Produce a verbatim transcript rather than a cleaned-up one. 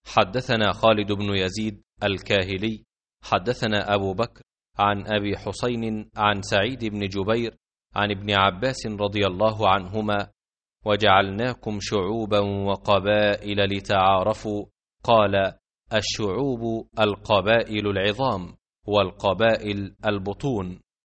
حدثنا خالد بن يزيد الكاهلي حدثنا أبو بكر عن أبي حسين عن سعيد بن جبير عن ابن عباس رضي الله عنهما: وجعلناكم شعوبا وقبائل لتعارفوا. قال: الشعوب القبائل العظام، والقبائل البطون.